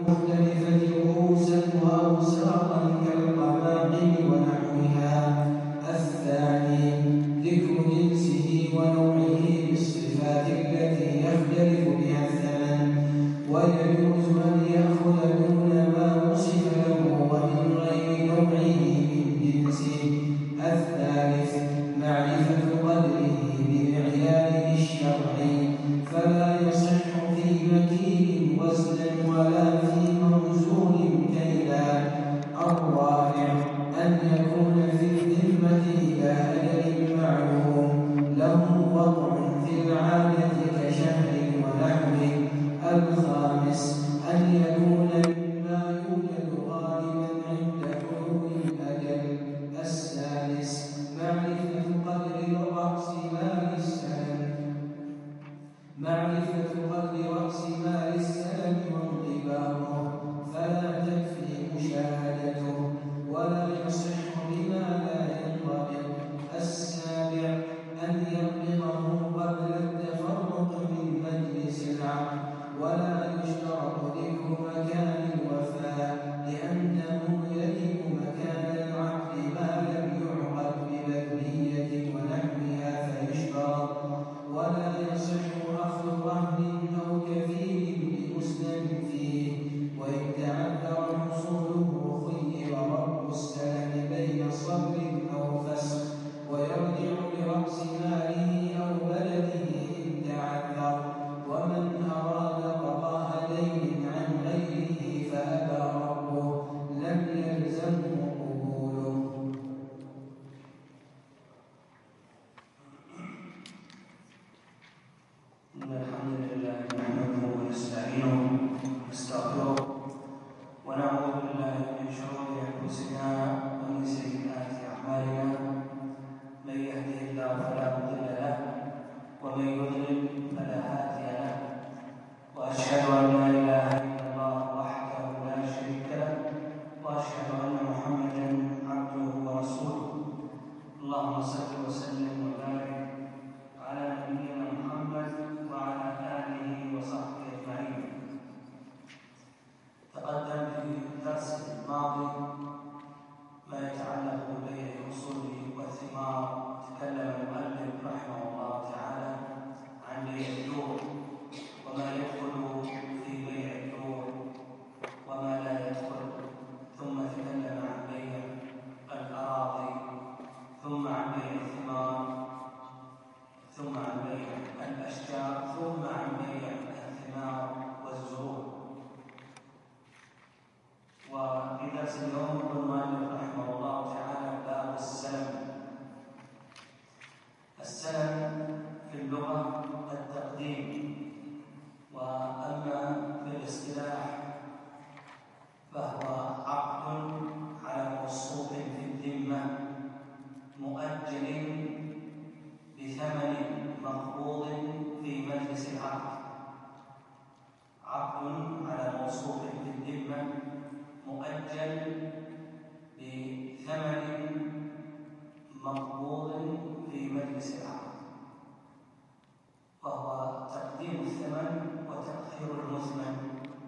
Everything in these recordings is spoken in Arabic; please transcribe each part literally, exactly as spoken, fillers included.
المختلفة رؤوسا وأوساطا كالقبائل ونحوها. الثاني ذكر جنسه ونوعه بالصفات التي يختلف بها الثمن، ويجوز أن يأخذ دون ما وصف له ومن غير نوعه من جنسه. الثالث معرفة قدره بمعياره الشرعي، فلا يصح في مكين وزنا ولا في موزون كيلا. الرابع أن يكون في الذمة إلى أجل معلوم له وضع في العادة كشهر ونحوه. الخامس أن يكون مما يوجد غالبا عند حلول الأجل. السادس معرفة قدر رأس مال السلم معرفة قدر رأس مال السلم وانضباطه، فلا تكفي مشاهدته ولا يصح بما لا ينضبط. السابع أن يقبضه قبل التفرق من مجلس العقد، ولا يشترط ذكر مكان الوفاء، لأنه يجب مكان العقد ما لم يعقد ببذلية ونحوها فيشترط. ولا يصح أخذ رهن أو كفيل بمسلم فيه، وإن تعذر حصوله خير رب السلم بين صبر أو فسخ، ويرجع برأس ماله أو بلده إن تعذر. ومن أراد قضاء دين عن غيره فأبى ربه لم يلزمه قبوله. إن الحمد لله نحمده ونستعينه ونستغفره ونعوذ بالله من شرور أنفسنا ومن سيئات أعمالنا. من يهده الله فلا مضل له ومن يضلل فلا هادي له، وأشهد أن لا إله إلا الله وحده لا شريك له، وأشهد أن محمدا عبده ورسوله. اللهم صل وسلم وبارك على نبينا محمد وعلى آله وصحبه أجمعين. تقدم في الدرس الماضي ما يتعلق ببيع الأصول والثمار. تكلم المؤلف رحمه الله تعالى عن بيع الدور وما يدخل في بيع الدور وما لا يدخل، ثم تكلم عن بيع الأراضي، ثم عن بيع الثمار، ثم عن بيع الأشجار، ثم عن بيع الثمار والزروع. وفي درس اليوم يقول المؤلف رحمه الله تعالى باب السلم. السلم في اللغة التقديم، وأما في الاصطلاح فهو عقد على موصوف في الذمة مؤجل بثمن مقبوض في مجلس العقد. عقد على موصوف في الذمة مؤجل بثمن مقبوض في مجلس العقد، وهو تقديم الثمن وتأخير المثمن.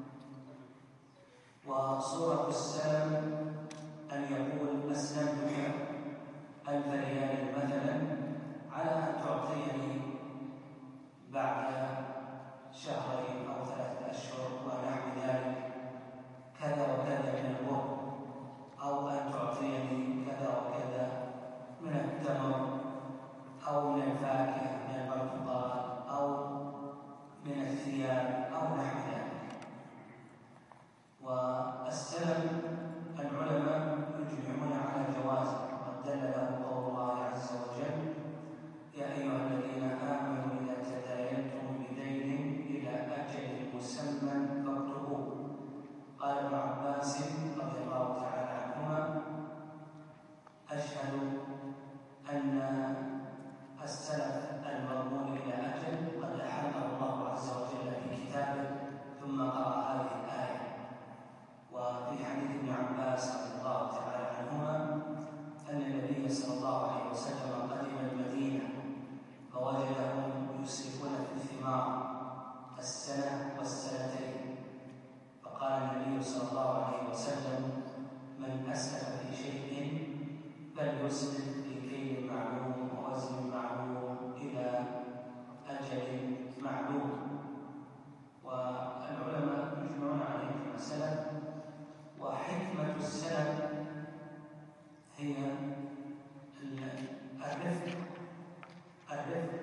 وصورة السلم أن يقول أسلمتك ألف ريال مثلا على أن تعطيني بعد شهرين أو ثلاثة أشهر ونحو ذلك كذا وكذا من البر، أو أن تعطيني كذا وكذا من التمر أو من الفاكهة من البرتقال أو من الثياب أو نحو ذلك. والسلم العلماء يجمعون على جوازه، وقد دل له قول الله عز وجل: يا أيها الذين آمنوا إذا تداينتم بدين إلى أجل مسمى فاكتبوه. قال ابن عباس رضي الله تعالى عنهما: أشهد أن السلف المضمون إلى أجل قد أحله الله عز وجل في كتابه. ثم قرأ هذه الآية. وفي حديث ابن عباس رضي الله تعالى عنهما أن النبي صلى الله عليه وسلم قدم المدينة فوجدهم يسرفون في الثمار السنة والسنتين، فقال النبي النبي صلى الله عليه وسلم: من أسلف في شيء فليسلف في كيل معلوم ووزن معلوم إلى أجل معلوم. والعلماء يجمعون عليه في المسألة. وحكمة السلف هي الرفق الرفق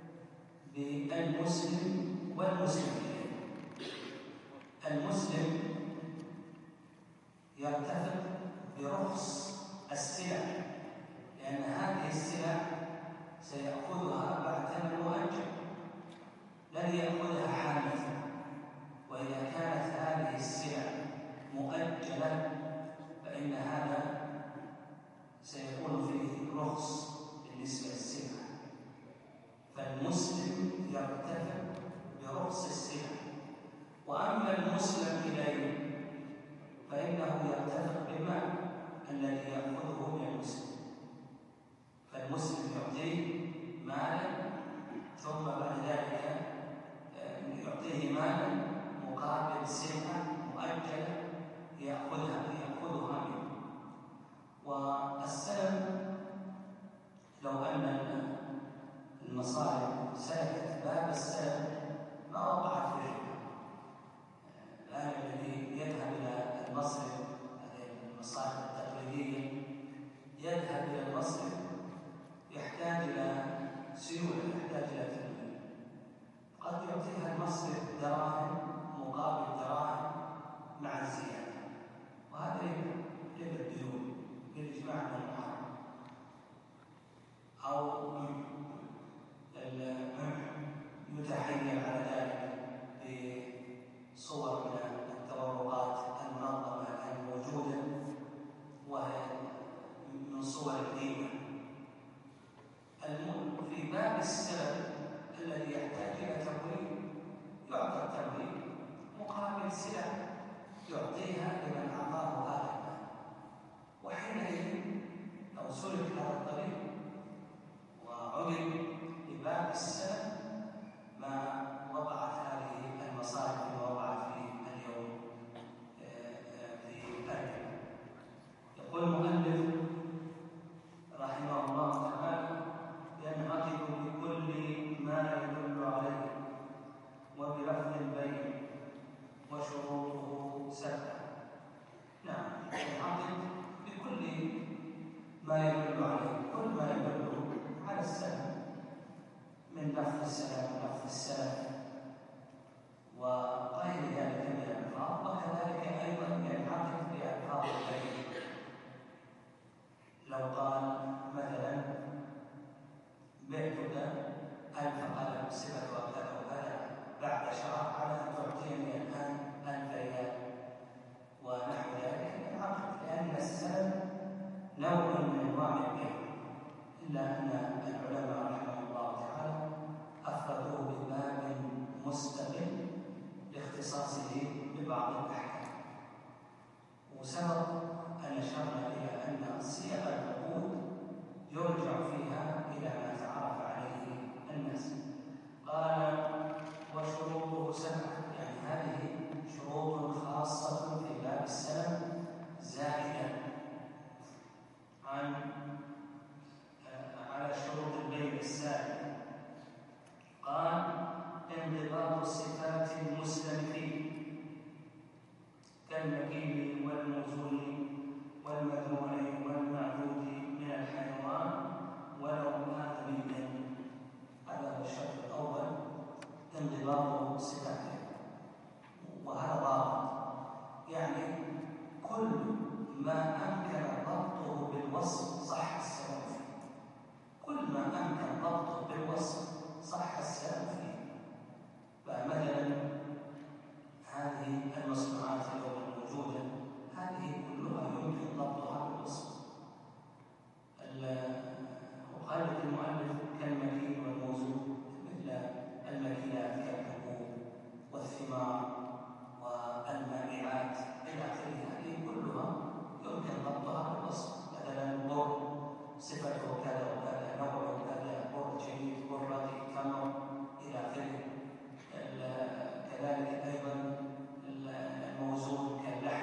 بالمسلم والمسلمين. المسلم يرتفق برخص السلع، لأن هذه السلع سيأخذها بعد ثمن مؤجل، لن يأخذها حادثا. وإذا كانت هذه السلع مؤجلة فإن هذا سيكون فيه رخص بالنسبة للسلع. فالمسلم يرتفع برخص السلع، وأما المسلم إليه فإنه يرتفع بالمال الذي يأخذه من المسلم. فالمسلم يعطيه مالا ثم بعد ذلك يعطيه مالا مقابل سلعة مؤجلة يأخذها يأخذها منه. والسلم لو أن المصالح سلكت باب السلم ما وقعت في الربا. الآن الذي يذهب إلى المصرف، المصالح التقليدية، يذهب إلى المصرف يحتاج إلى سيولة، يحتاج إلى تمويل. قد يعطيها المصرف دراهم مقابل دراهم مع الزيادة، وهذا ربا الديون بالإجماع من المحرم. أو يتحيل على ذلك بصور من التورقات المنظمة الموجودة، وهي من صور القيمة. في باب السلف الذي يحتاج إلى تمويل يعطى التمويل مقابل سلع يعطيها لمن أعطاه هذا المال. وحينئذ لو سلك هذا الطريق وعمل بباب السلف ما وقعت هذه المصالح كما وقعت في اليوم في الربا. يقول المؤلف رحمه الله تعالى: ينعقد بكل ما يدل عليه وبلفظ البيع وشروطه سبعة. نعم، ينعقد بكل ما يدل عليه، كل ما يدل على السلف من لفظ السلف ولفظ السلف وغير ذلك من الألفاظ. وكذلك أيضا ينعقد بألفاظ البيع. لو قال مثلا: بعتك ألف قلم صفتها كذا وكذا بعد شهر على أن تعطيني الآن ألف ريال ونحو ذلك، ينعقد، لأن السلف نوع من أنواع البيع، إلا أن العلماء رحمه الله تعالى أفردوه بباب مستقل لاختصاصه ببعض الأحكام. وسبق أن أشرنا إلى أن صيغ العقود يرجع فيها إلى ما تعرف عليه الناس. قال: وشروطه سبعة، يعني هذه شروط خاصة في باب السلم زائدة عن على شروط البيع السابق. قال: انضباط صفات المسلم فيه كالمكيل والموزون والمذموع والمعبود من الحيوان ولو آدميا. هذا هو الشرط الأول، انضباط صفاته. وهذا ضابط، يعني كل ما أمكن ضبطه بالوصف صح السلام فيه. كل ما أمكن ضبطه بالوصف صح السلام فيه. فمثلا هذه المصنوعات اليوم الموجودة هذه كلها يمكن ضبطها بالوصف. وقال المؤلف: كالمكيل والموزون، مثل المكيلات كالحبوب والثمار والمائعات إلى آخره، هذه كلها يمكن ضبطها بالوصف. مثلا البر صفته كذا وكذا، نوعه كذا، بر جيد، بر رديء، تمر إلى آخره. كذلك أيضا الموزون كاللحم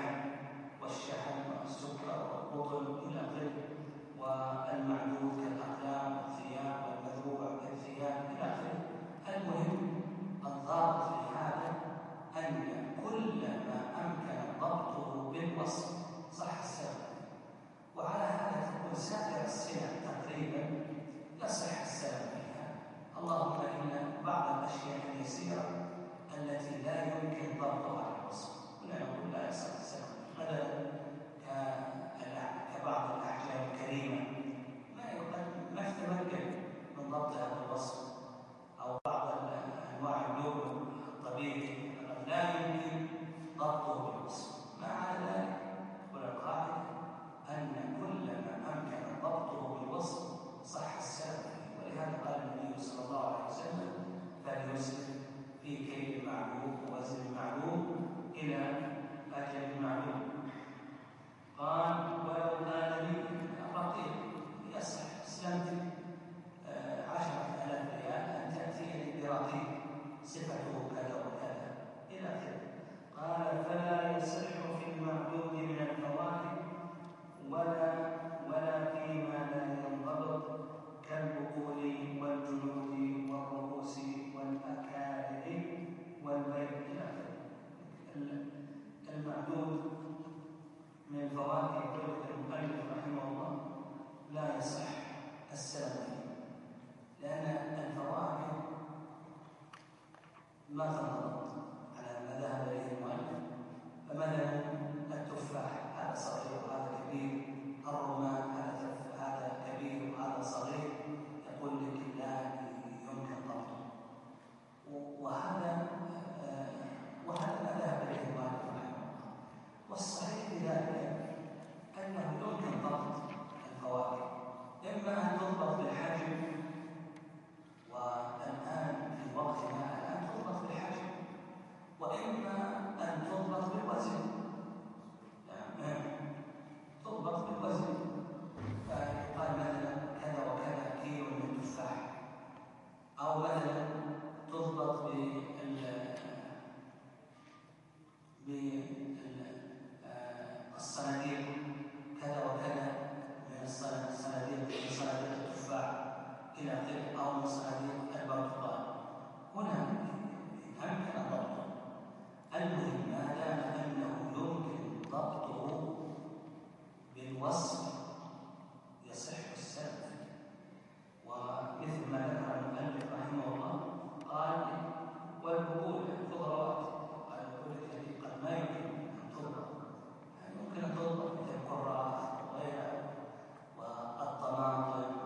فلا يصح في المعدود من الفواكه ولا ولا فيما لا ينضبط كالبقول والجلود والرؤوس والأكارع والبيض إلى آخره. المعدود من الفواكه يقول المؤلف رحمه الله لا يصح السلام فيه، لأن الفواكه ما تنضبط على ما ذهب إليه المؤلف. فمثلا التفاح هذا صغير وهذا كبير، الرمان هذا هذا كبير وهذا صغير، يقول لك لا يمكن ضبطه. وهذا وهذا ما ذهب إليه المؤلف رحمه الله. والصحيح في ذلك أنه يمكن ضبط الفواكه، إما أن تضبط بالحجم، والآن في وقتنا الآن تضبط بالحجم، وإما أن تضبط بالوزن، يعني تضبط بالوزن، فيقال مثلا كذا وكذا كيلو من التفاح، أو مثلا تضبط بال بالصناديق كذا وكذا من الصناديق من صناديق التفاح إلى آخره، أو من صناديق البرتقال. هنا أمكن ضبطه. المهم ما دام أنه يمكن ضبطه بالوصف يصح السلف. ومثل ما ذكر المؤلف رحمه الله قال والبقول الخضروات، قال يقول لك قد ما يمكن أن تضبط، يمكن أن تضبط مثل الكرات وغيرها، والطماطم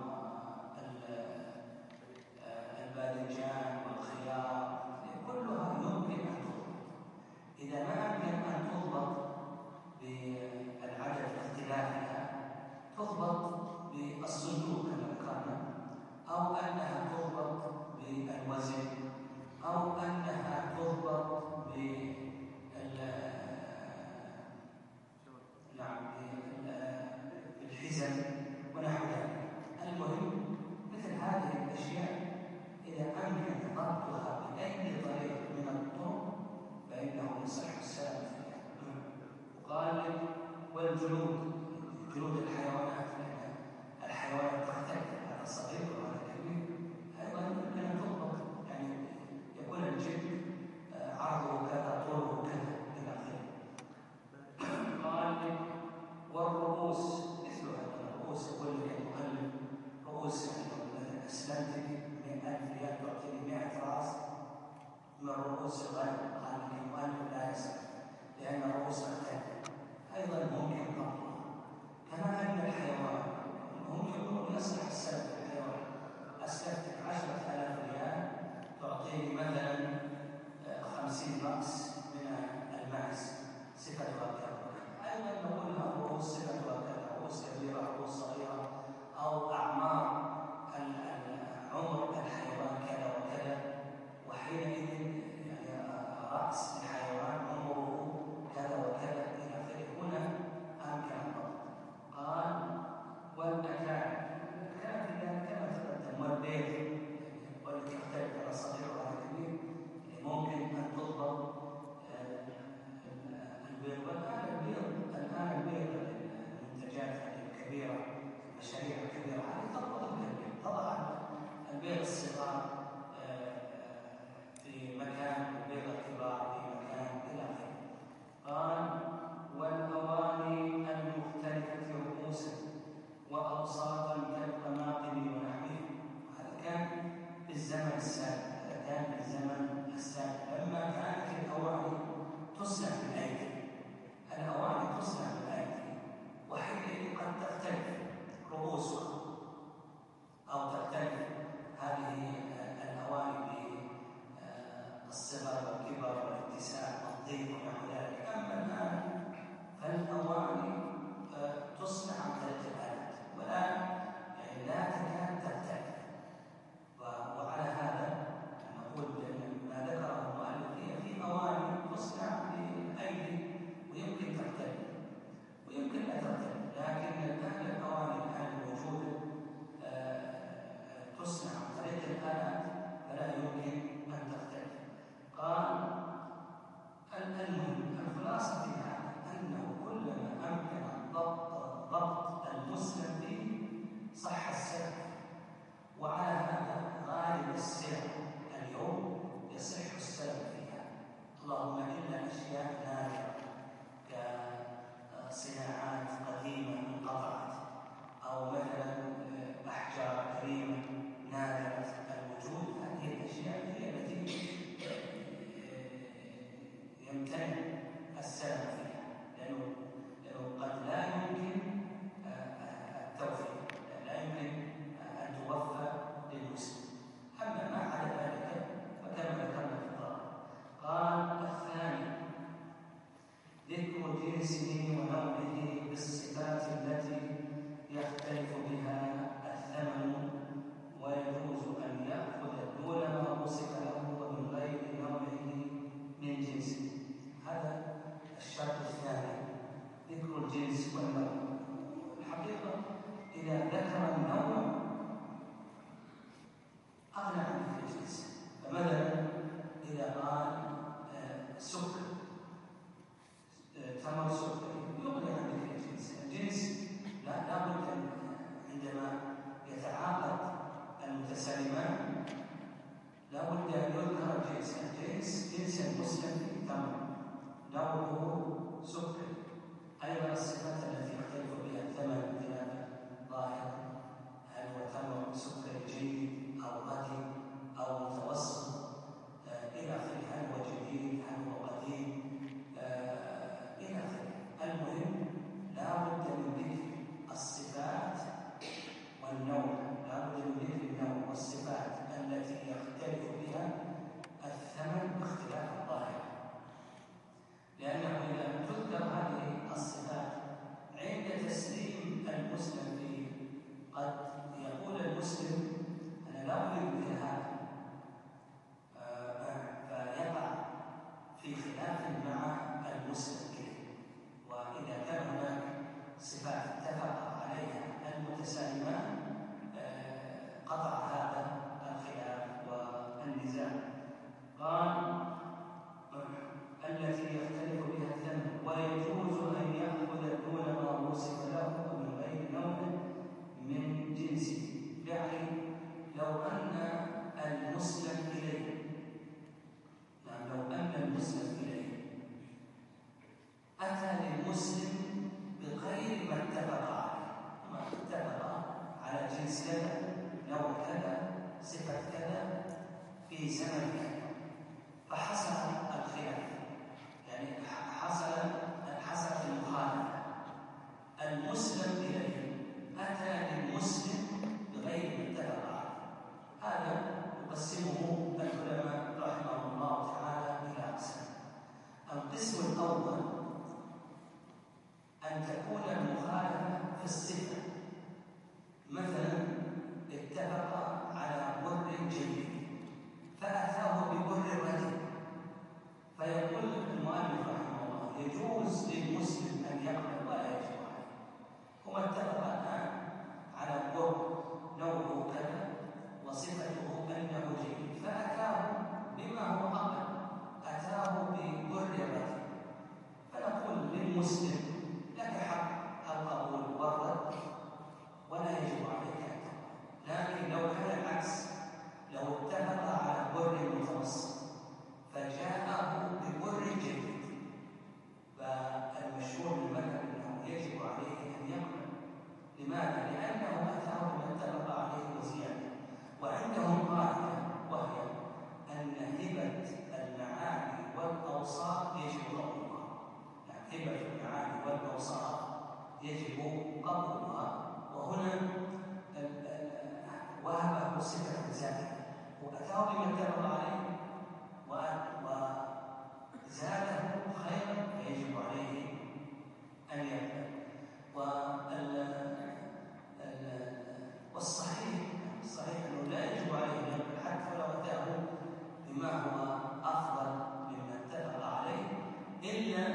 والباذنجان والخيار كلها يمكن أن تضبط. إذا ما أمكن أن تضبط بالعدد اختلافها تضبط بالصندوق كما ذكرنا، أو أنها تضبط بالوزن، أو أنها تضبط بال نعم بالحزم ونحو ذلك. المهم مثل هذه الأشياء إذا أمكن ضبطها بأي طريق من الطرق فإنه يصح السلام فيها. وقال والجلود، جلود الحيوانات، لأن الحيوانات تختلف، هذا صغير وهذا كبير، أيضا يمكن أن تضبط، يعني يكون الجلد عرضه كذا طوله كذا إلى آخره. قال والرؤوس مثل هذا، الرؤوس يقول لك المؤلف رؤوس، يعني مثلا أسلمت من ألف ريال تعطيني مئة رأس من رؤوس الغنم، قال لك المؤلف لا يصح لأن الرؤوس تختلف. أيضا ممكن ضبطها، كما أن الحيوان جنسه ونوعه بالصفات التي يختلف بها الثمن، ويجوز أن يأخذ دون ما وصف له ومن غير نوعه من جنسه. هذا الشرط الثاني، ذكر الجنس والنوع. الحقيقة إذا ذكر النوع أغنى عن الجنس. فمثلا إذا قال آه سكر آه تمر سكري يغني عن الجنس. الجنس لا لابد عندما يتعاقد المتسالمان لابد أن يذكر الجنس. الجنس جنس المسلم في تمر نوعه سكري، أيضا الصفات التي يختلف بها الثمن خلاف ظاهر، هل هو تمر سكري جيد أو ردي أو متوسط آه إلى آخره، هل هو جديد هل هو قديم آه إلى آخره. المهم لا بد من ذكر الصفات والنوع، لا بد من ذكر النوع والصفات التي يختلف بها الثمن باختلاف الظاهر، لأنه إذا تذكر هذه الصفات عند تسليم المسلم فيه قد يقول المسلم أنا لا أريد مثل هذا، فيقع في خلاف مع المسلم إليه. وإذا كان هناك صفات اتفق عليها المتسالمان قطع هذا الخلاف والنزاع. قال التي يختلف بها الثمن، ويجوز أن يأخذ دون ما وصف له ومن غير نوع من جنسه. يعني لو أن المسلم إليه يعني لو أن المسلم إليه أتى للمسلم بغير ما اتفق عليه، ما اتفق على جنس كذا نوع كذا صفة كذا في زمن كذا، فحصل الخلاف، يعني حصل حصلت المخالفة. المسلم إليه أتى للمسلم بغير ما اتفق عليه. هذا يقسمه العلماء رحمه الله تعالى إلى أقسام. القسم الأول أن تكون المخالفة في الصفة، مثلا اتفق على بر جيد فأتاه ببر رديء، فيقول المؤلف رحمه الله يجوز للمسلم أن يقبل ولا يجب عليه. هما اتفقا الآن على بر نوعه كذا وصفته أنه جيد، فأتاه بما هو أقل، أتاه ببر رديء، فنقول للمسلم لك حق القبول والرد ولا يجب عليك أن تقبل. لكن لو كان العكس، لو اتفق على بر متوسط فجاءه ببر جيد، فالمشهور بالمذهب انه يجب عليه ان يقبل. لماذا؟ لانه اتاه بما اتفق عليه وزياده. وعندهم قاعده وهي ان هبه المعاني والاوصاف يجب قبولها، يعني هبه المعاني والاوصاف يجب قبولها. وهنا وهبه صفه زائده، واتاه بما اتفق عليه وزاده خيرا فيجب عليه أن يقبل. والصحيح الصحيح أنه لا يجب عليه أن يقبل حتى لو أتاه بما هو أفضل مما اتفق عليه، إلا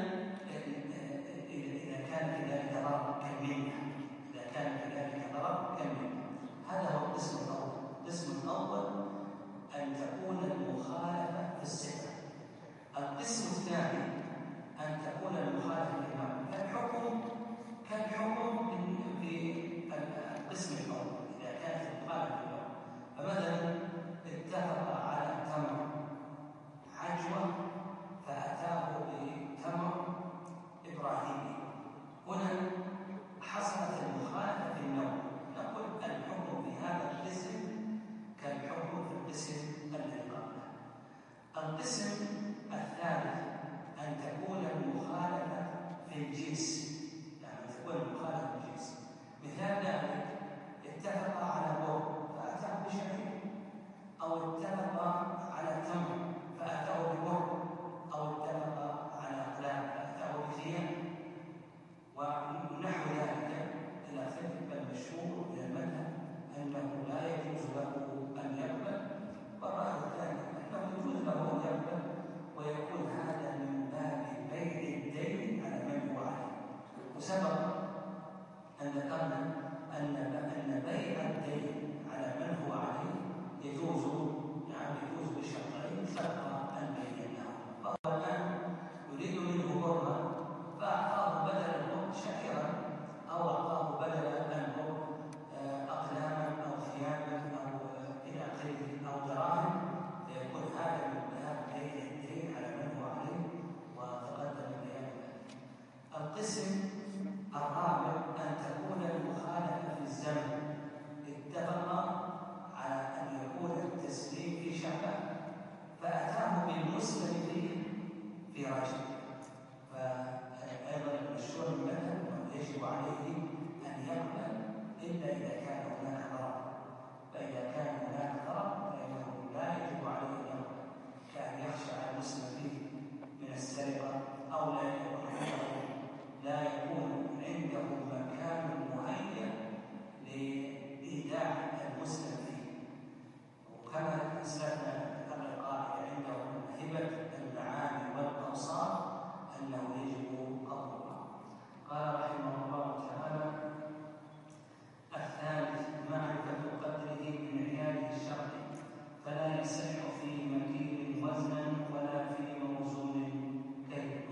إذا كان في ذلك ضرر كالمنة، إذا كان في ذلك ضرر كالمنة. هذا هو القسم الأول. القسم الأول أن تكون المخالفة في الصفة. القسم الثاني أن تكون المخالفة في النوع، كالحكم كالحكم في القسم الأول إذا كانت المخالفة في النوع. فمثلا اتفق على تمر عجوة فأتاه بتمر إبراهيمي، هنا حصلت المخالفة في النوع، نقول الحكم في هذا القسم كالحكم في القسم الذي قبله. القسم الثالث أن تكون المخالفة في الجنس، يعني تكون المخالفة في الجنس. مثال ذلك اتفق على بر فأتاه بشعير، أو اتفق على تمر فأتاه ببر، أو اتفق على أقلام فأتاه بثياب. فأيضا المشهور المذهب أنه يجب عليه أن يقبل إلا إذا كان هناك ضرر، فإذا كان هناك ضرر فإنه لا يجب عليه أن يقبل، كأن يخشى على المسلم فيه من السرقة، أو لا يكون عنده لا يكون عنده مكان مهيأ لإيداع المسلم فيه. وكما أسلفنا ذكرنا القاعدة عندهم هبة المعاني والأوصاف أنه يجب قبولها. قال رحمه الله تعالى: الثالث معرفة قدره بمعياره الشرعي، فلا يصح في مكيل وزنا ولا في موزون كيل.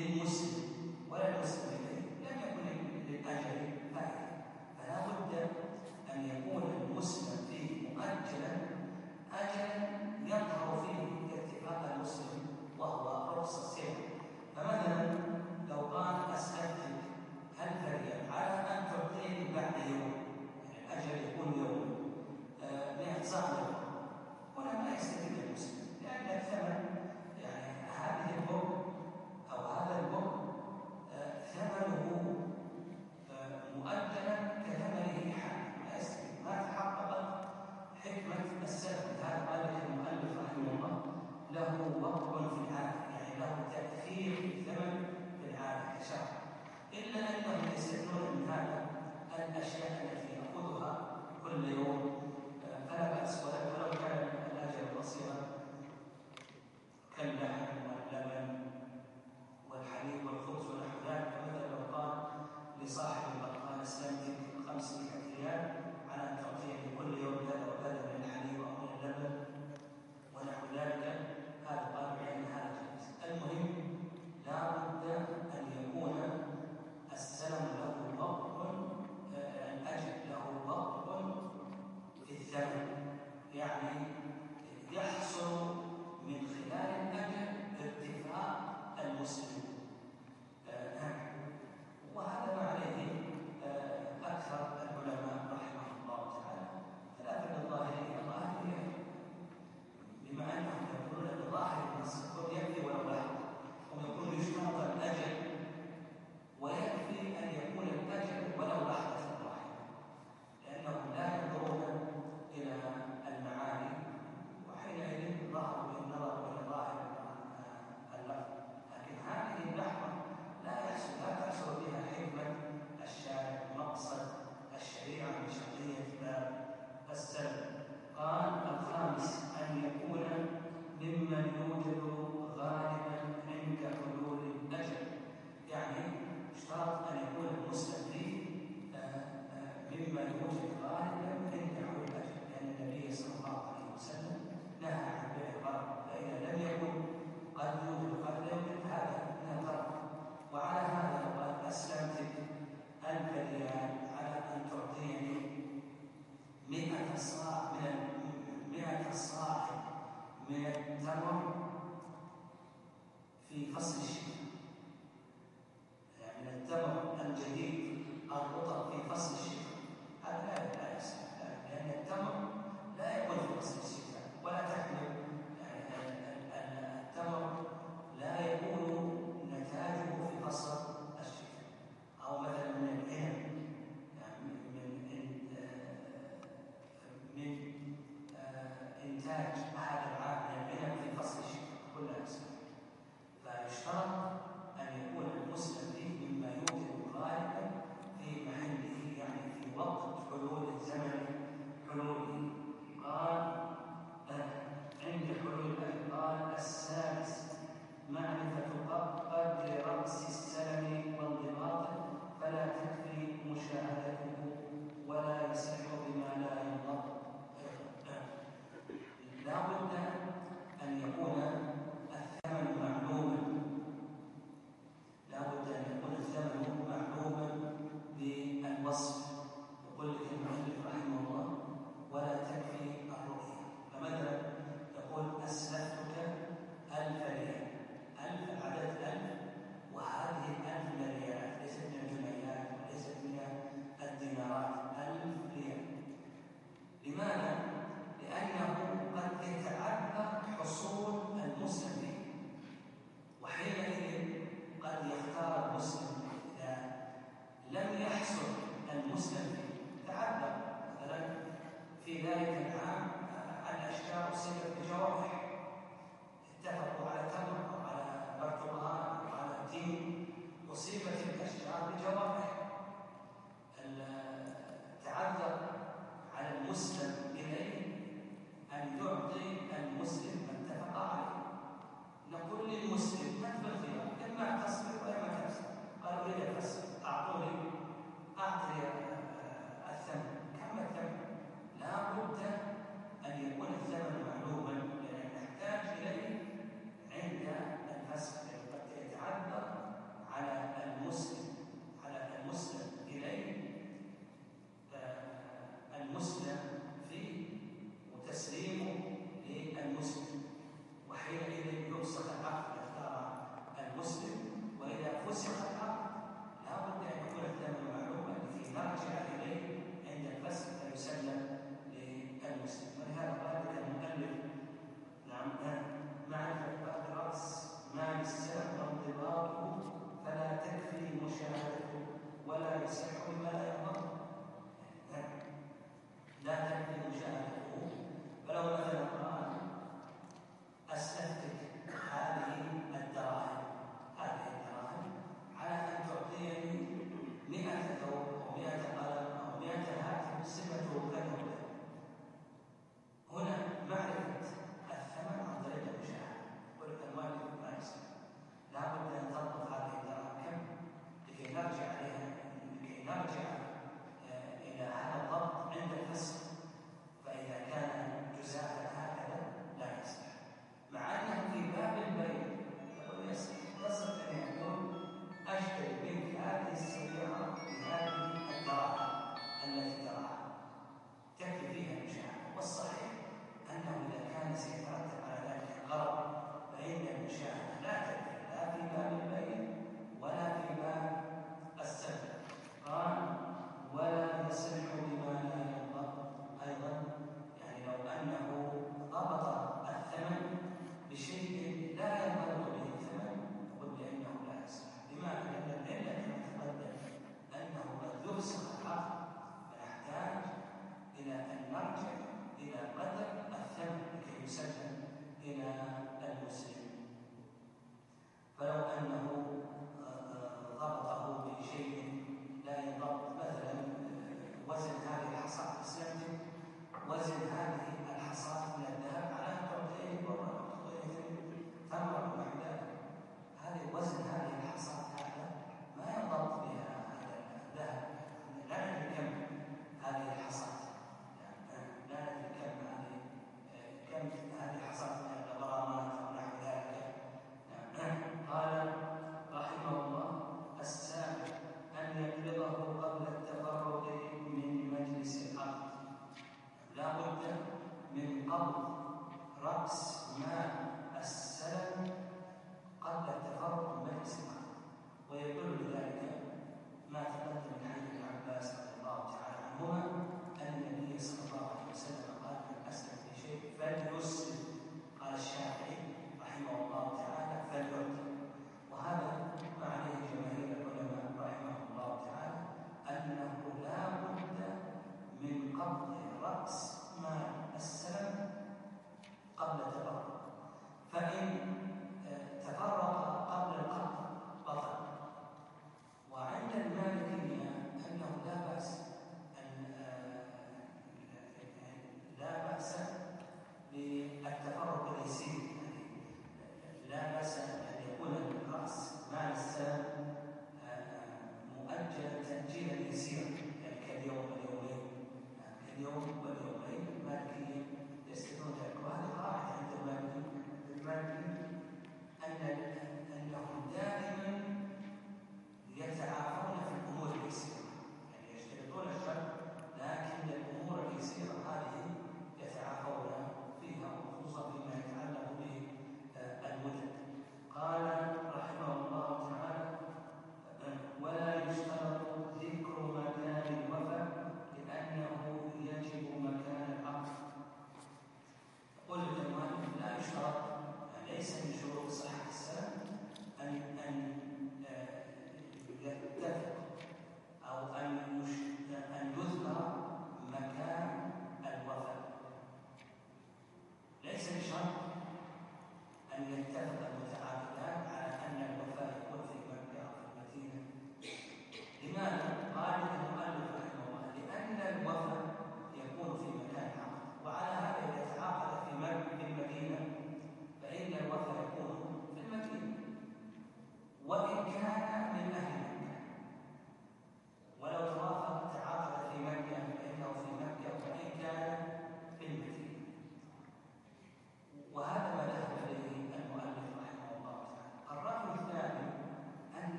للمسلم ولا المسلم إليه لم يكن للأجل فائدة، فلا بد أن يكون المسلم فيه مؤجلا أجلا يظهر فيه اتفاق المسلم وهو رخص السير. فمثلا لو قال أسألتك هل فريق على أن تعطيني بعد يوم، يعني الأجل يكون يوم مئة صاع، هنا ما يستفيد المسلم لأن الثمن يعني هذه البر أو هذا البر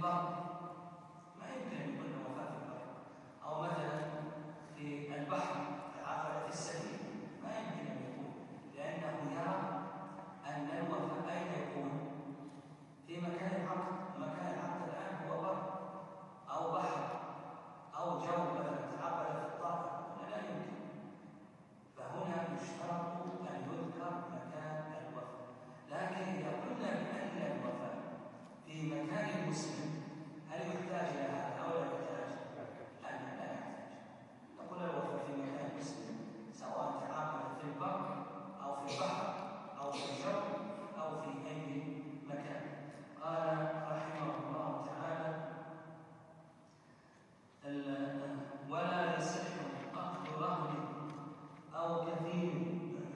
البر ما يمكن أن يكون وفاة في البر، أو مثلا في البحر عقد في السفينة ما يمكن أن يكون، لأنه يرى أن الوفاء أين يكون؟ في مكان العقد، مكان العقد الآن هو بر أو بحر أو جو مثلا تعقد في الطائر، لا يمكن. فهنا يشترط أن يذكر مكان الوفاء. لكن إذا قلنا بأن الوفاء في مكان المسلم هل يحتاج إلى هذا أو لا يحتاج؟ لا لا يحتاج. نقول الوفاء في مكان المسلم سواء تعاقد في البر أو في البحر أو في الجو أو في أي مكان. قال رحمه الله تعالى: ولا يصح أخذ رهن أو كثير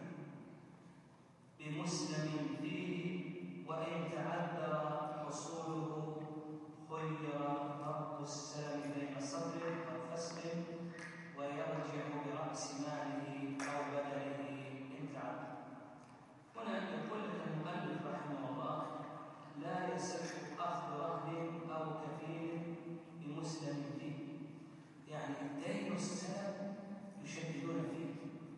بمسلم فيه، وإن تعذر حصوله خير رد السلم بين صدر أو فسق، ويرجع برأس ماله أو بدنه إن تعذر. هنا يقول لك المؤلف رحمه الله: لا يصح أخذ رهن أو كفيل بمسلم فيه، يعني دين السلم يشددون فيه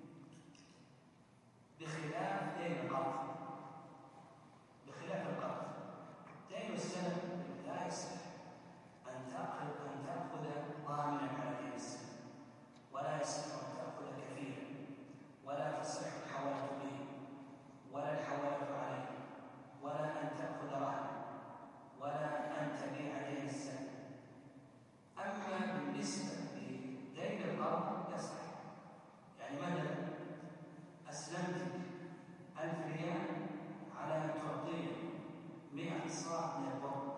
بخلاف دين القرض. بخلاف القرض دين السلم لا يصح أن تأخذ أن تأخذ ضامنا على دين السلم، ولا يصح أن تأخذ كفيلا، ولا تصح الحوالة به، ولا الحوالة عليه، ولا أن تأخذ رهن، ولا أن تبيع دين السلم. أما بالنسبة لدين القرض يصح. يعني مثلا أسلمت ألف ريال على أن تعطيه مئة صاع من البر،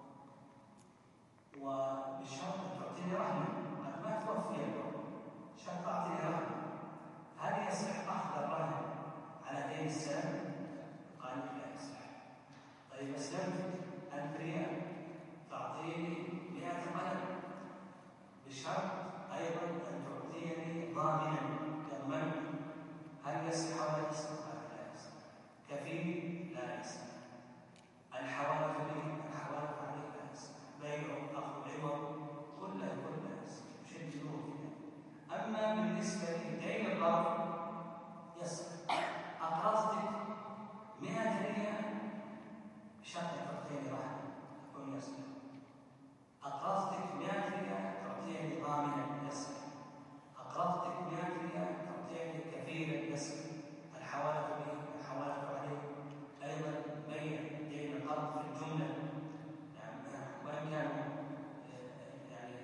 وبشرط أن تعطيني رهنا، قد ما توفي البر، شرط تعطيني رهنا، هل يصح أخذ الرهن على دين السلم؟ قال لا يصح. طيب أسلمت ألف ريال تعطيني مئة قلم بشرط أيضا أن تعطيني ضامنا كالمن، هل يصح ولا يصح؟ لا يصح. كفيل لا يصح. الحوالة به الحوالة عليه لا يصح. بيع أخذ عوض كله كله يصح، يشددوه فيها. أما بالنسبة لدين القرض يصح. أقرضتك مئة ريال بشرط تعطيني رهن يكون يصح. أقرضتك مئة ريال تعطيني ضامنا يصح. أقرضتك مئة ريال تعطيني كفيلا يصح. الحوالة به الحوالة عليه. أيضا بيع دين القرض في الجملة، يعني وإن كانوا يعني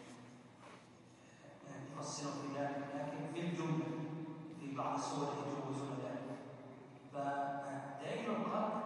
يفصلوا في ذلك، لكن في الجملة في بعض الصور يجوزون ذلك. فدين القرض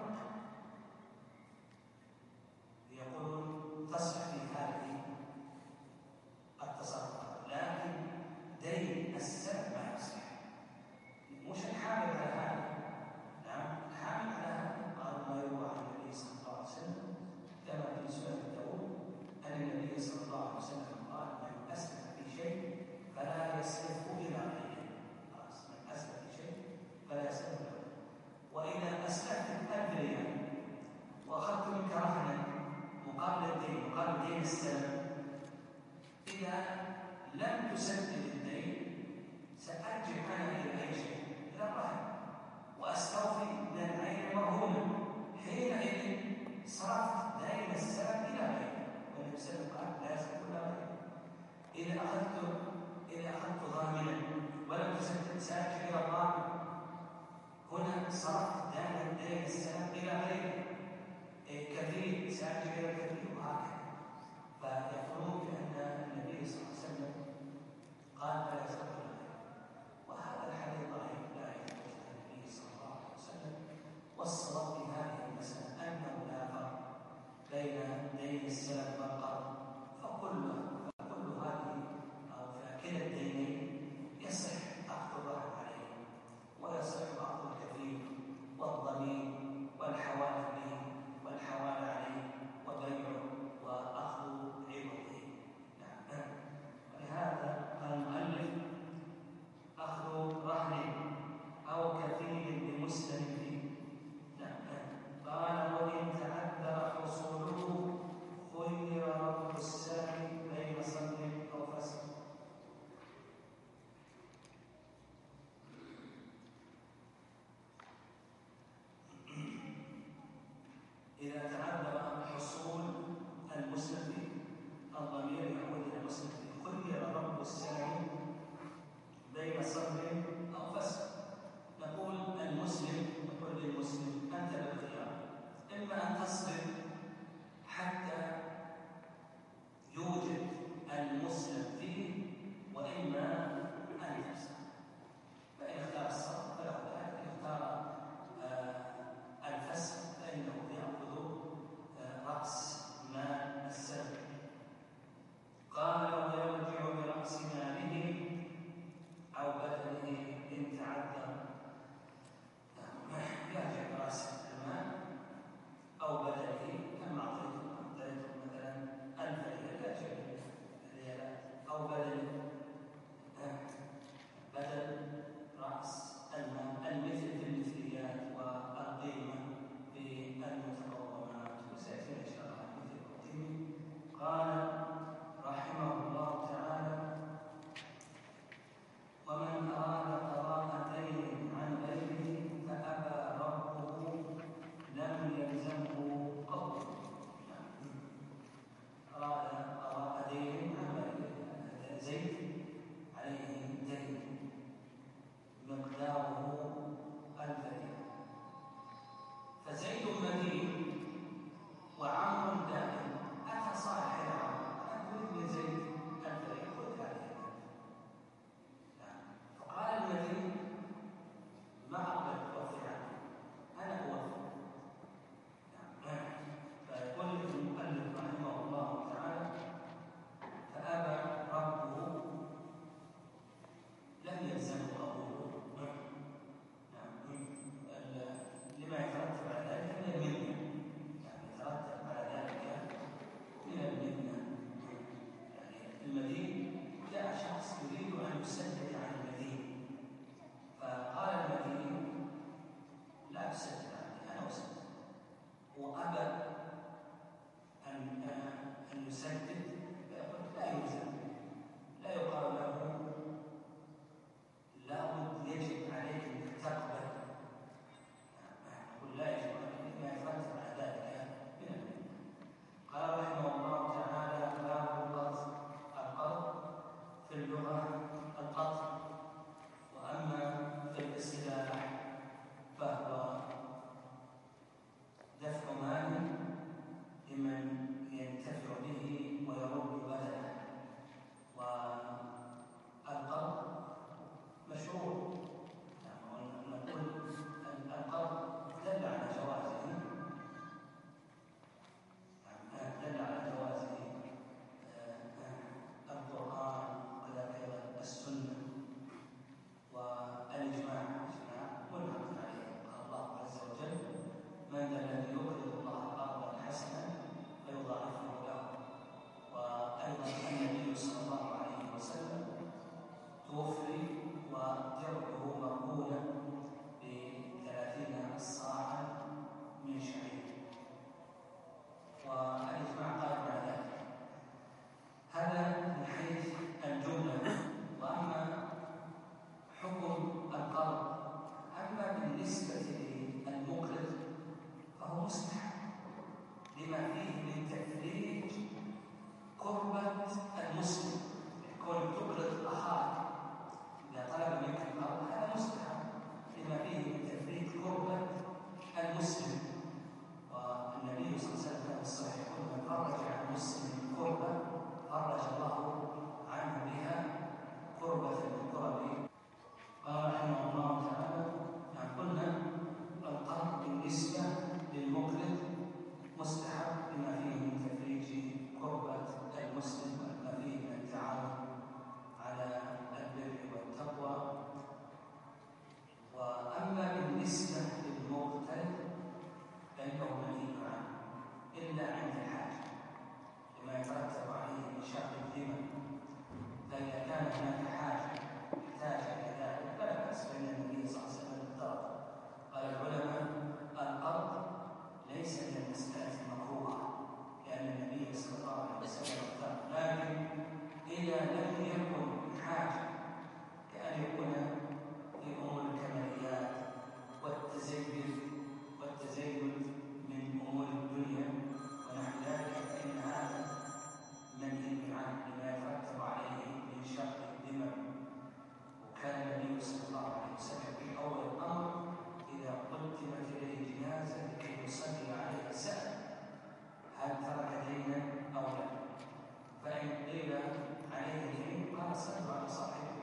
يقولون تصح في هذه التصرفات، لكن دين السلم ما يصح. مش الحامل على هذا، نعم الحامل على هذا قال ما يروى عن النبي صلى الله عليه وسلم كما في سنن داوود أن النبي صلى الله عليه وسلم قال: من أسلف في شيء فلا يسلفه إلى غيره. خلاص، من أسلف في شيء فلا يسلفه إلى غيره. وإذا أسلفت ألف ريال وأخذت منك رهنا مقابل الدين، مقابل دين السلم، إذا لم تسدد الدين سأرجع أنا إلى أي شيء، إلى الرهن، وأستوفي من العين مرهونا. حينئذ صرفت دين السلم إلى غيره، والنبي صلى الله عليه وسلم قال: لا يسلف إلى غيره. إذا أخذت إذا أخذت ضامنا ولم تسدد سأرجع إلى الضامن. هنا صرفت دين السلم إلى غيره. كثير سأرجع إلى الكثير، وهكذا. فيقولون بأن النبي صلى الله عليه وسلم قال: لا يسلف إلى غيره. وهذا الحديث ضعيف لا يثبت عن النبي صلى الله عليه وسلم. والصواب في هذه المسألة أنه لا فرق بين دين السلف والقرض، فكل فكل هذه أو فكلا الدينين يصح أخذ الرهن عليه، ويصح أخذ الكفيل والضمين والحوالة به والحوالة عليه قربة المسلم، كون تقرض أخاك إذا طلب منك القرض هذا مستحب لما فيه من تثبيت قربة المسلم. والنبي صلى الله عليه وسلم في الصحيح يقول من فرج عن مسلم قربة فرج الله عنه بها قربة من قرب. قال رحمه الله تعالى: يعني قلنا القرض بالنسبة للمقرض مستحب لما فيه من تفريج قربة المسلم وما فيه من التعاون على البر والتقوى. وأما بالنسبة للمقترض فإنه منهي عنه إلا عند الحاجة لما يترتب عليه من شق الذمم. فإذا كان هناك حاجة يحتاج إلى ذلك فلا بأس، فإن النبي صلى الله عليه وسلم اقترض. قال العلماء: القرض ليس من المسألة المكروهة لأن النبي صلى الله عليه وسلم اقترض، لكن إذا لم يكن حاجة كأن يكون في أمور الكماليات والتزين والتزين من أمور الدنيا ونحو ذلك فإن هذا منهي عنه لما يترتب عليه من شق الذمم. وكان النبي صلى الله عليه وسلم في أول الأمر إذا قدمت إليه جنازة لكي يصلي عليها سأل هل ترك دينا أو لا، فإن قيل عليه دين قال صلوا على صاحبه،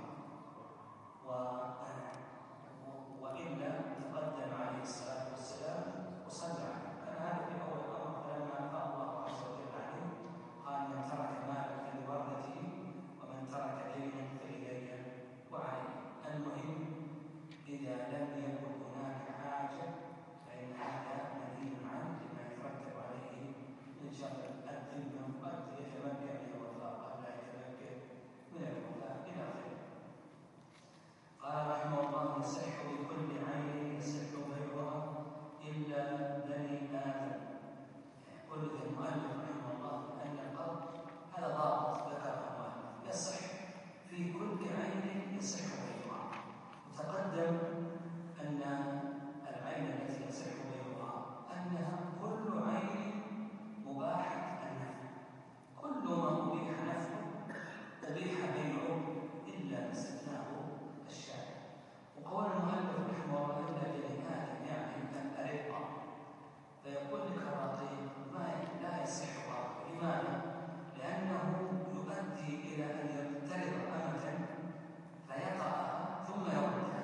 وإلا تقدم عليه الصلاة والسلام وصلى عليه. كان هذا في أول الأمر، فلما قال الله عز وجل عليه قال: من ترك مالا فلورثته ومن ترك دينا فإلي وعليه. المهم إذا لم يكن هناك حاجة فإن هذا منهي عنه لما يترتب عليه من شر الذمم، قد يتمكن من الوفاء قد لا يتمكن من الوفاء إلى آخره. قال رحمه الله: يصح بكل عين يصح غيرها إلا بني آدم. يقول المؤلف رحمه الله أن القرض هذا ضابط ذكره المؤلف يصح في كل عين يصح غيرها. وتقدم أن العين التي يصح غيرها أنها كل عين مباحة النفع، كل ما أبيح نفعه أبيح بيعه إلا ما استثناه الشارع. وقول المؤلف رحمه الله إلا بني آدم يعني الأرقة، فيقول لك الرقيق ما لا يصح غيره. لماذا؟ لأنه يؤدي إلى أن يقترض أمة فيطأها ثم يردها.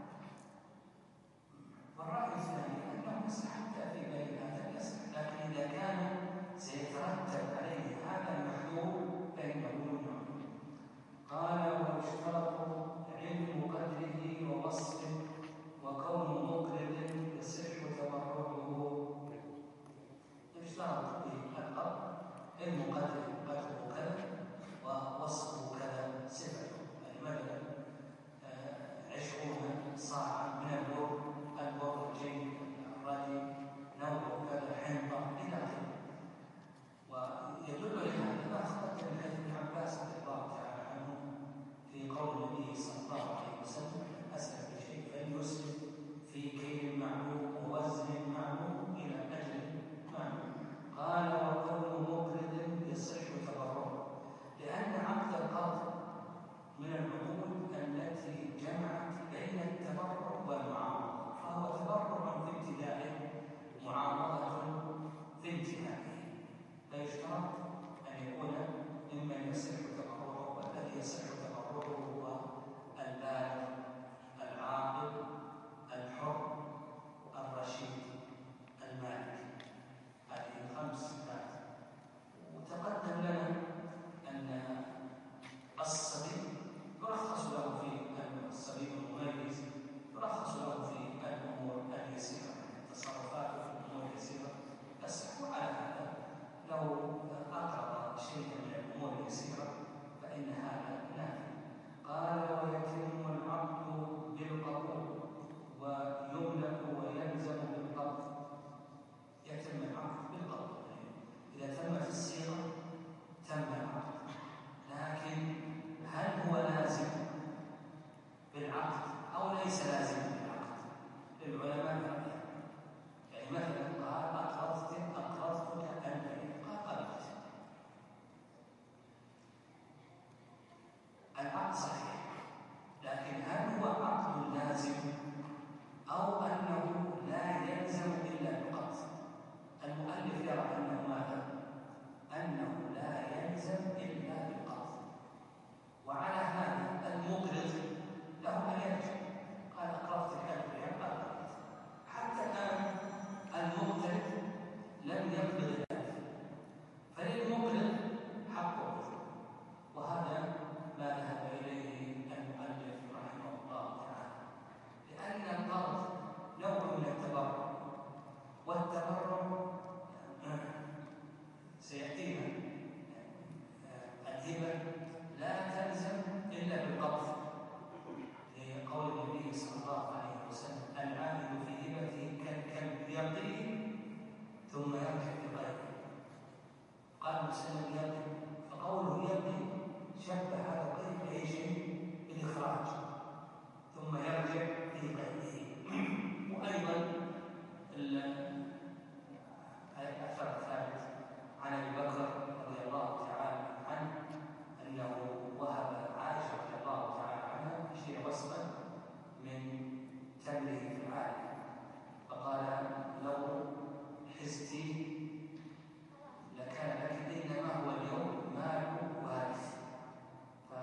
والرأي الثاني أنه يصح حتى في بني آدم يصح، لكن إذا كان سيترتب عليه هذا المحذور فإنه يمنع. قال: ويشترط علم قدره ووصفه وكون مقرض يصح تبرعه. يشترط به القرض علم قدره، قدره كذا ووصفه كذا صفته. يعني مثلا عشرون صاعا من البر، البر الجيد الردي نوعه كذا حنطة إلى آخره. ويدل لهذا ما أخذت من حديث ابن عباس رضي الله تعالى عنه في قول النبي صلى الله عليه وسلم: أسلم بشيء فليسلم في كيل معلوم ووزن معلوم إلى أجل معلوم. قال: وكل مقرض يصح تبرعه، لأن عقد القرض من العقود التي جمعت بين التبرع والمعاوضة، فهو تبرع في ابتدائه معاوضة في انتهائه. فيشترط أن يكون ممن يصح تبرعه، والذي يصح تبرعه هو البالغ العاقل الحر الرشيد المالك. هذه خمس صفات. وتقدم لنا أن الصبي يرخص له في الصبي المميز يرخص له في الأمور اليسيرة، تصرفاته في الأمور اليسيرة تصح. على هذا لو أقرض قال مسلم يبني، فقوله يبني شبه هذا القيد بأي شيء؟ بالإخراج، ثم يرجع في قيده. وأيضا الأثر الثابت عن أبي بكر رضي الله تعالى عنه أنه وهب عائشة رضي الله تعالى عنها شيء وصفا من تمره في العالم، فقال لو حزت لكان لك، إنما هو اليوم مال وارث،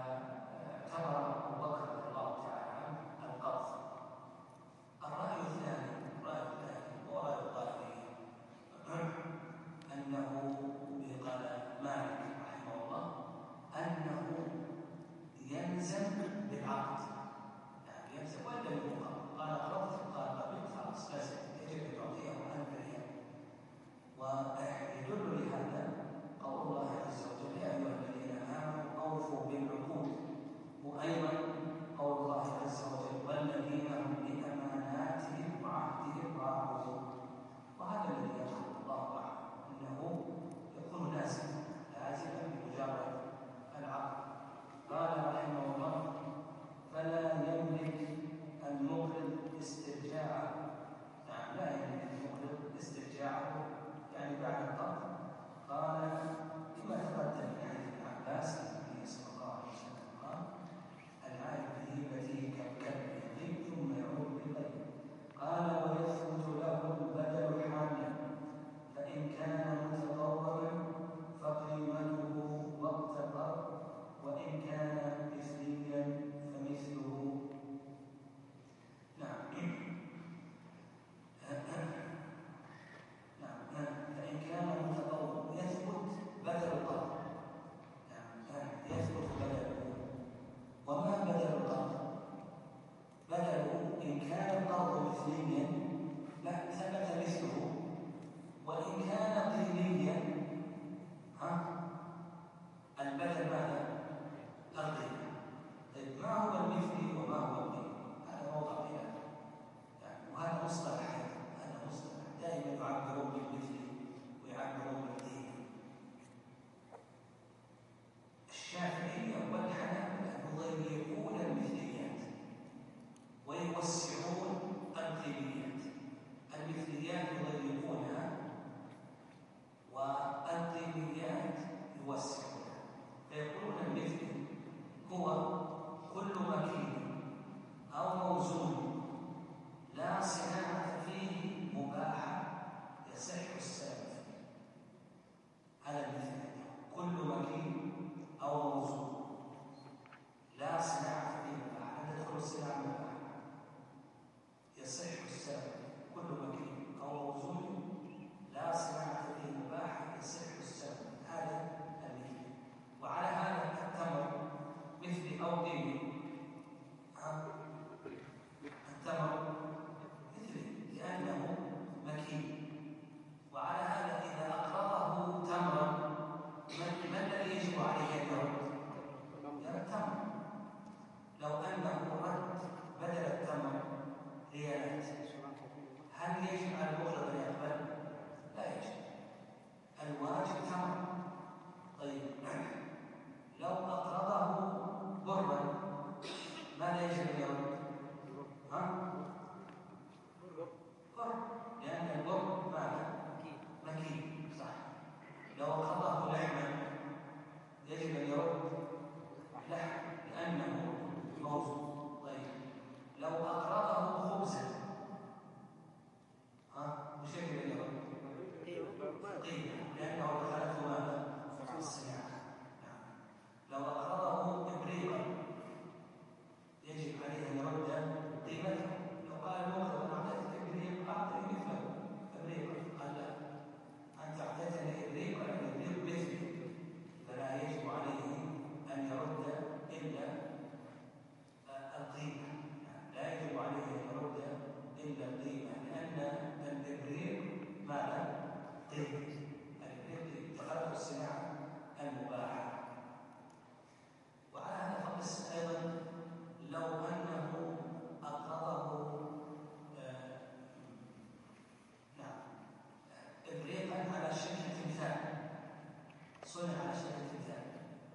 صنع على شكل تمثال،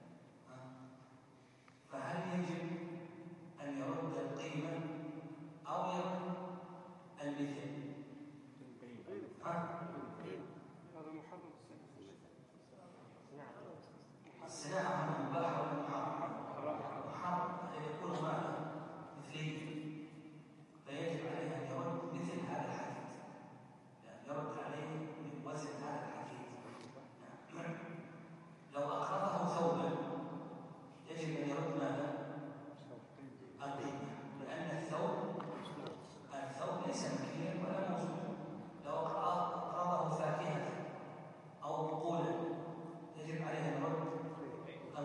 فهل يجب أن يرد القيمة أو يرد المثل؟ ها؟ هذا محرم الصناعة هنا مباح ولا محرم؟ محرم، يكون ماذا؟ مثلية، فيجب عليه أن يرد مثل هذا الحديث، يعني يرد عليه من وزن هذا الحديث. يعني لو أقرضه ثوبا يجب أن يرد ماذا؟ القيمة، لأن الثوب الثوب ليس مكيلا ولا موزونا. لو أقرضه فاكهة أو بقولا يجب عليه أن يرد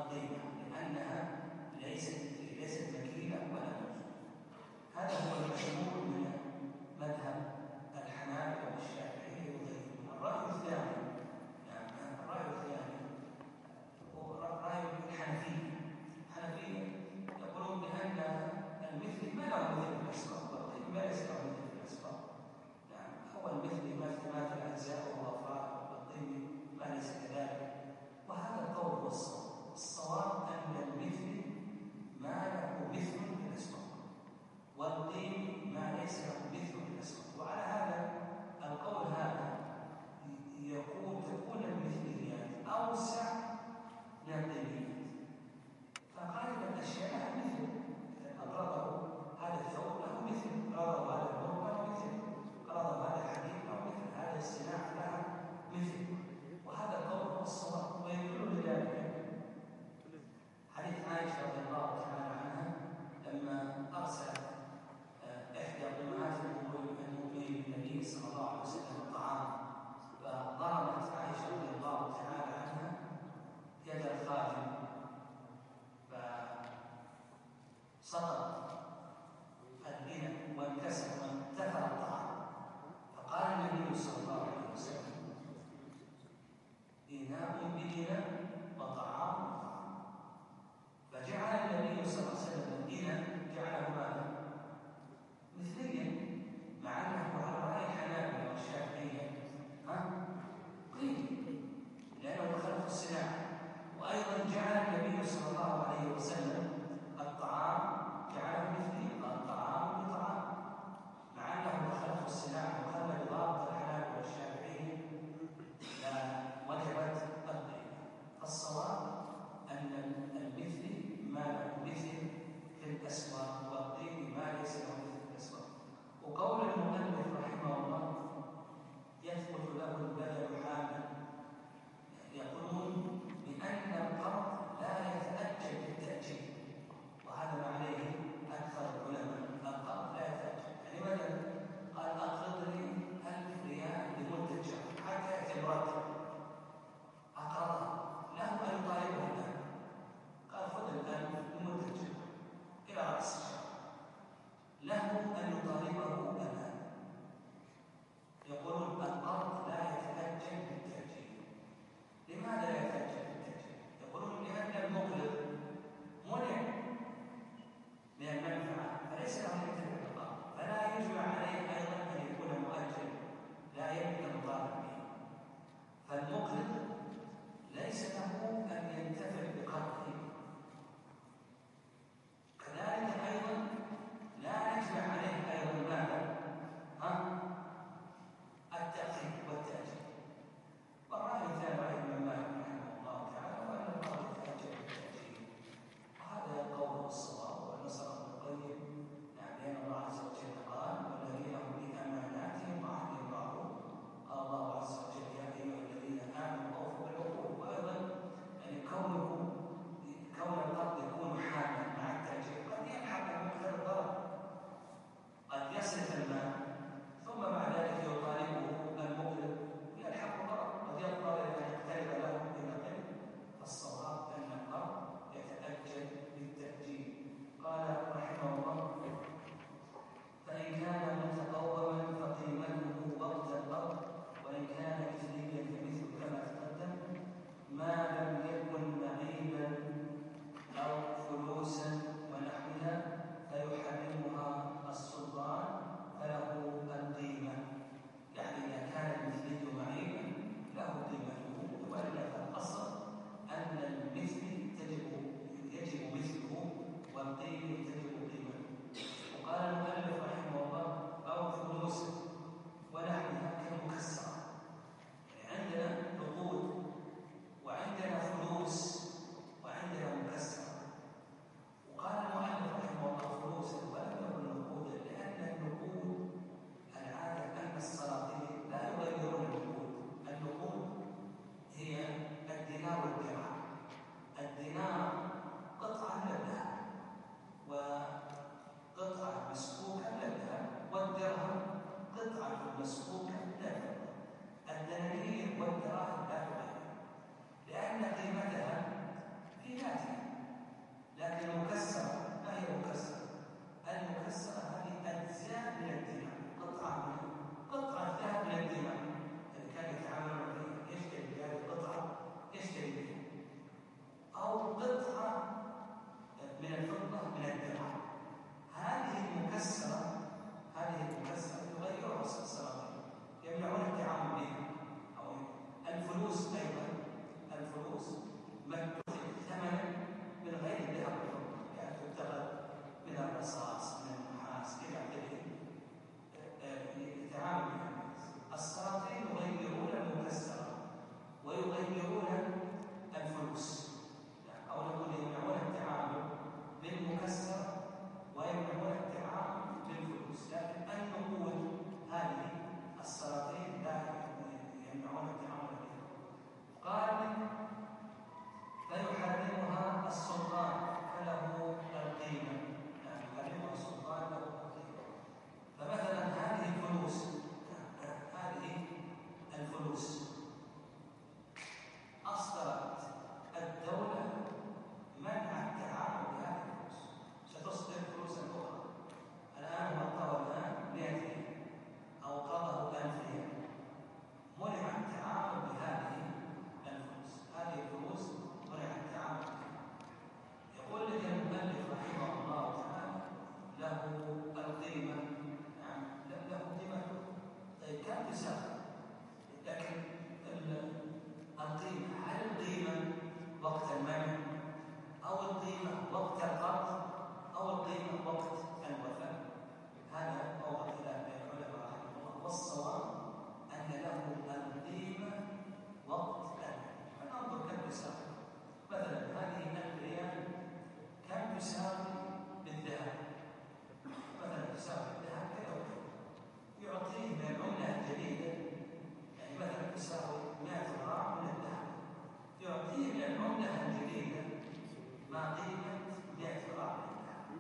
القيمة وقت القرض أو القيمة وقت الوفاء. هذا موضع خلاف بين العلماء رحمه الله، والصواب أن له القيمة وقت الوفاء. فننظر كم تساوي. مثلا هذه ألف ريال كم تساوي بالذهب؟ مثلا تساوي بالذهب كذا وكذا، يعطيه من العملة الجديدة، يعني مثلا تساوي مئة غرام من الذهب، يعطيه من العملة الجديدة ما قيمة مئة غرام من الذهب.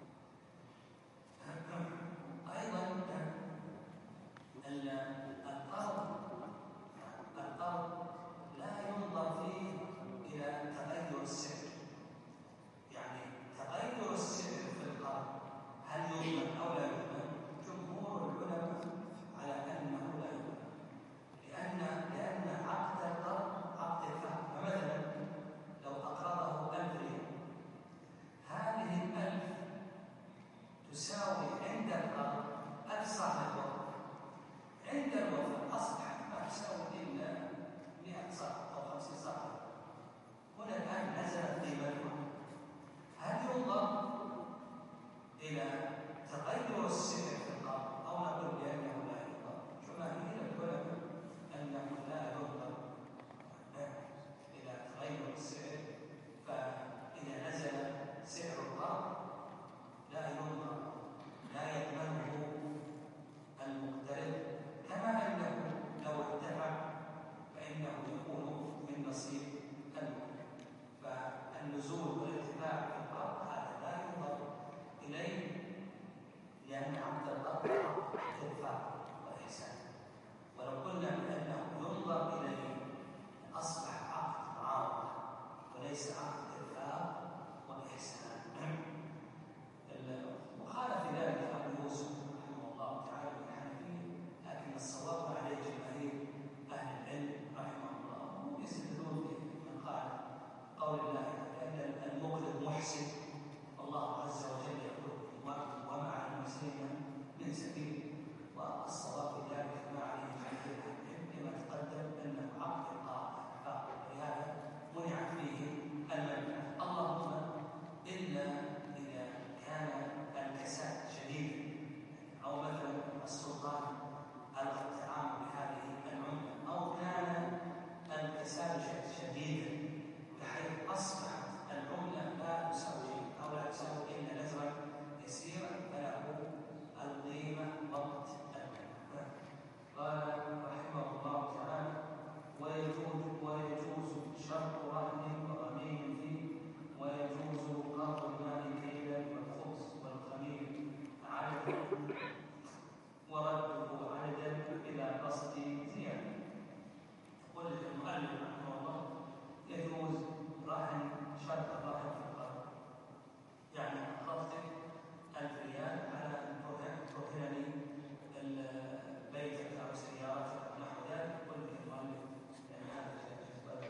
أيضا القرض القرض لا ينظر فيه إلى تغير السعر، يعني تغير السعر في القرض هل يضمن أو لا يضمن؟ جمهور العلماء على أنه لا يضمن، لأن لأن عقد القرض عقد الفهم. فمثلا لو أقرضه ألف ريال، هذه الألف تساوي عند القرض ألف صاحب الوقت، عند الوفاء أصبحت ما تساوي إلا مئة صاحب أو خمسين صاحب. هنا الآن نزلت قيمتها. هل ينظر إلى تغير السعر في القرض أو نقول بأنه لا ينظر؟ جماهير العلماء أنه لا ينظر إلى تغير السعر، فإذا نزل سعر القرض لا ينظر، لا يضمنه المقترض، كما أنه لو ارتفع فإنه يكون من نصيب المقترض. فالنزول والارتفاع في القرض هذا لا ينظر إليه، لأن عقد القرض ارتفاع وإحسان. ولو قلنا بأنه ينظر إليه أصبح عقد معاوضة وليس عقد ارتفاع وإحسان. وقال في ذلك أبو يوسف رحمه الله تعالى الحنفي، لكن الصواب عليه جماهير أهل العلم رحمه الله، هم يستدلون به من قال قول الله